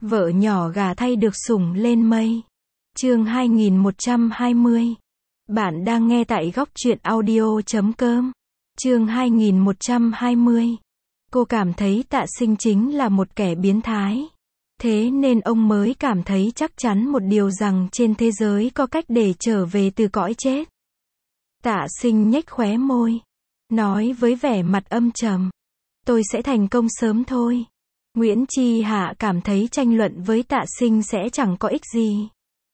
Vợ nhỏ gà thay được sủng lên mây. Chương 2120. Bạn đang nghe tại góc truyện audio.com. Chương 2120. Cô cảm thấy Tạ Sinh chính là một kẻ biến thái. Thế nên ông mới cảm thấy chắc chắn một điều rằng trên thế giới có cách để trở về từ cõi chết. Tạ Sinh nhếch khóe môi, nói với vẻ mặt âm trầm. Tôi sẽ thành công sớm thôi. Nguyễn Chi Hạ cảm thấy tranh luận với Tạ Sinh sẽ chẳng có ích gì.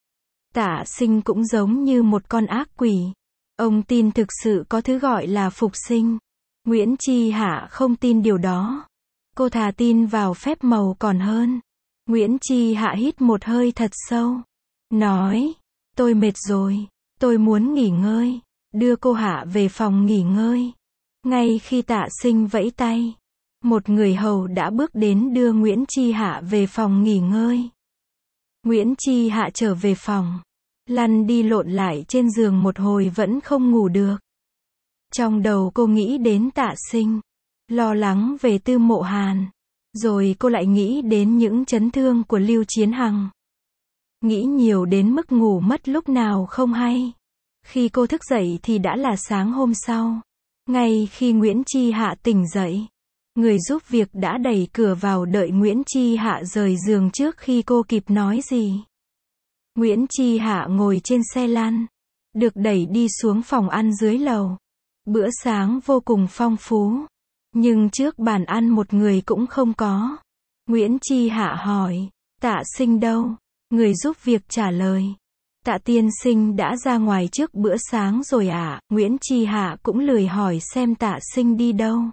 Tạ Sinh cũng giống như một con ác quỷ. Ông tin thực sự có thứ gọi là phục sinh. Nguyễn Chi Hạ không tin điều đó. Cô thà tin vào phép màu còn hơn. Nguyễn Chi Hạ hít một hơi thật sâu. Nói, tôi mệt rồi. Tôi muốn nghỉ ngơi. Đưa cô Hạ về phòng nghỉ ngơi. Ngay khi Tạ Sinh vẫy tay, một người hầu đã bước đến đưa Nguyễn Chi Hạ về phòng nghỉ ngơi. Nguyễn Chi Hạ trở về phòng, lăn đi lộn lại trên giường một hồi vẫn không ngủ được. Trong đầu cô nghĩ đến Tạ Sinh, lo lắng về Tư Mộ Hàn, rồi cô lại nghĩ đến những chấn thương của Lưu Chiến Hằng. Nghĩ nhiều đến mức ngủ mất lúc nào không hay. Khi cô thức dậy thì đã là sáng hôm sau. Ngay khi Nguyễn Chi Hạ tỉnh dậy, người giúp việc đã đẩy cửa vào đợi Nguyễn Chi Hạ rời giường trước khi cô kịp nói gì. Nguyễn Chi Hạ ngồi trên xe lăn, được đẩy đi xuống phòng ăn dưới lầu. Bữa sáng vô cùng phong phú, nhưng trước bàn ăn một người cũng không có. Nguyễn Chi Hạ hỏi, Tạ Sinh đâu? Người giúp việc trả lời, Tạ tiên sinh đã ra ngoài trước bữa sáng rồi ạ. Nguyễn Chi Hạ cũng lười hỏi xem Tạ Sinh đi đâu.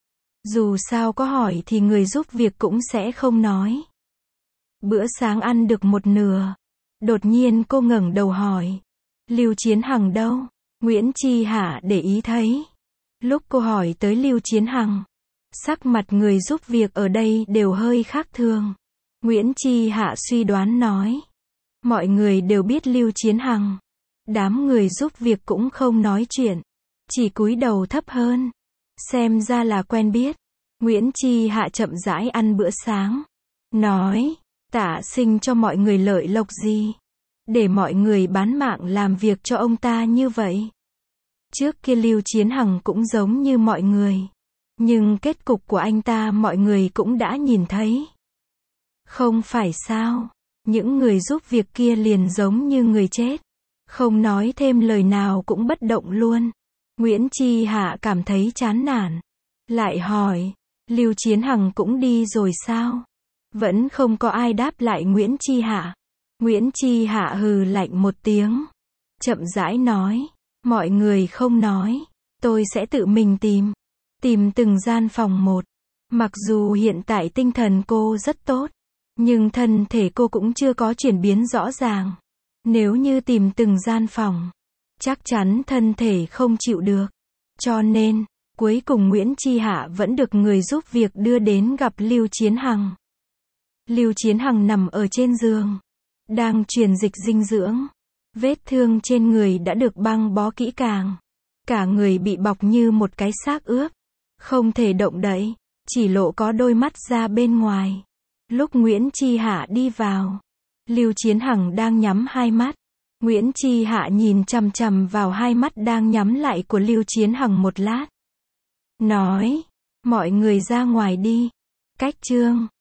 Dù sao có hỏi thì người giúp việc cũng sẽ không nói. Bữa sáng ăn được một nửa, đột nhiên cô ngẩng đầu hỏi, Lưu Chiến Hằng đâu? Nguyễn Chi Hạ để ý thấy, lúc cô hỏi tới Lưu Chiến Hằng, sắc mặt người giúp việc ở đây đều hơi khác thường. Nguyễn Chi Hạ suy đoán nói, mọi người đều biết Lưu Chiến Hằng. Đám người giúp việc cũng không nói chuyện, chỉ cúi đầu thấp hơn. Xem ra là quen biết. Nguyễn Chi Hạ chậm rãi ăn bữa sáng, nói, Tạ Sinh cho mọi người lợi lộc gì? Để mọi người bán mạng làm việc cho ông ta như vậy. Trước kia Lưu Chiến Hằng cũng giống như mọi người. Nhưng kết cục của anh ta mọi người cũng đã nhìn thấy. Không phải sao? Những người giúp việc kia liền giống như người chết. Không nói thêm lời nào cũng bất động luôn. Nguyễn Chi Hạ cảm thấy chán nản. Lại hỏi, Lưu Chiến Hằng cũng đi rồi sao? Vẫn không có ai đáp lại Nguyễn Chi Hạ. Nguyễn Chi Hạ hừ lạnh một tiếng, chậm rãi nói, mọi người không nói, tôi sẽ tự mình tìm từng gian phòng một. Mặc dù hiện tại tinh thần cô rất tốt, nhưng thân thể cô cũng chưa có chuyển biến rõ ràng. Nếu như tìm từng gian phòng, chắc chắn thân thể không chịu được. Cho nên, cuối cùng Nguyễn Chi Hạ vẫn được người giúp việc đưa đến gặp Lưu Chiến Hằng. Lưu Chiến Hằng nằm ở trên giường, đang truyền dịch dinh dưỡng. Vết thương trên người đã được băng bó kỹ càng. Cả người bị bọc như một cái xác ướp, không thể động đậy, chỉ lộ có đôi mắt ra bên ngoài. Lúc Nguyễn Chi Hạ đi vào, Lưu Chiến Hằng đang nhắm hai mắt. Nguyễn Chi Hạ nhìn chằm chằm vào hai mắt đang nhắm lại của Lưu Chiến Hằng một lát. Nói, mọi người ra ngoài đi. Cách chương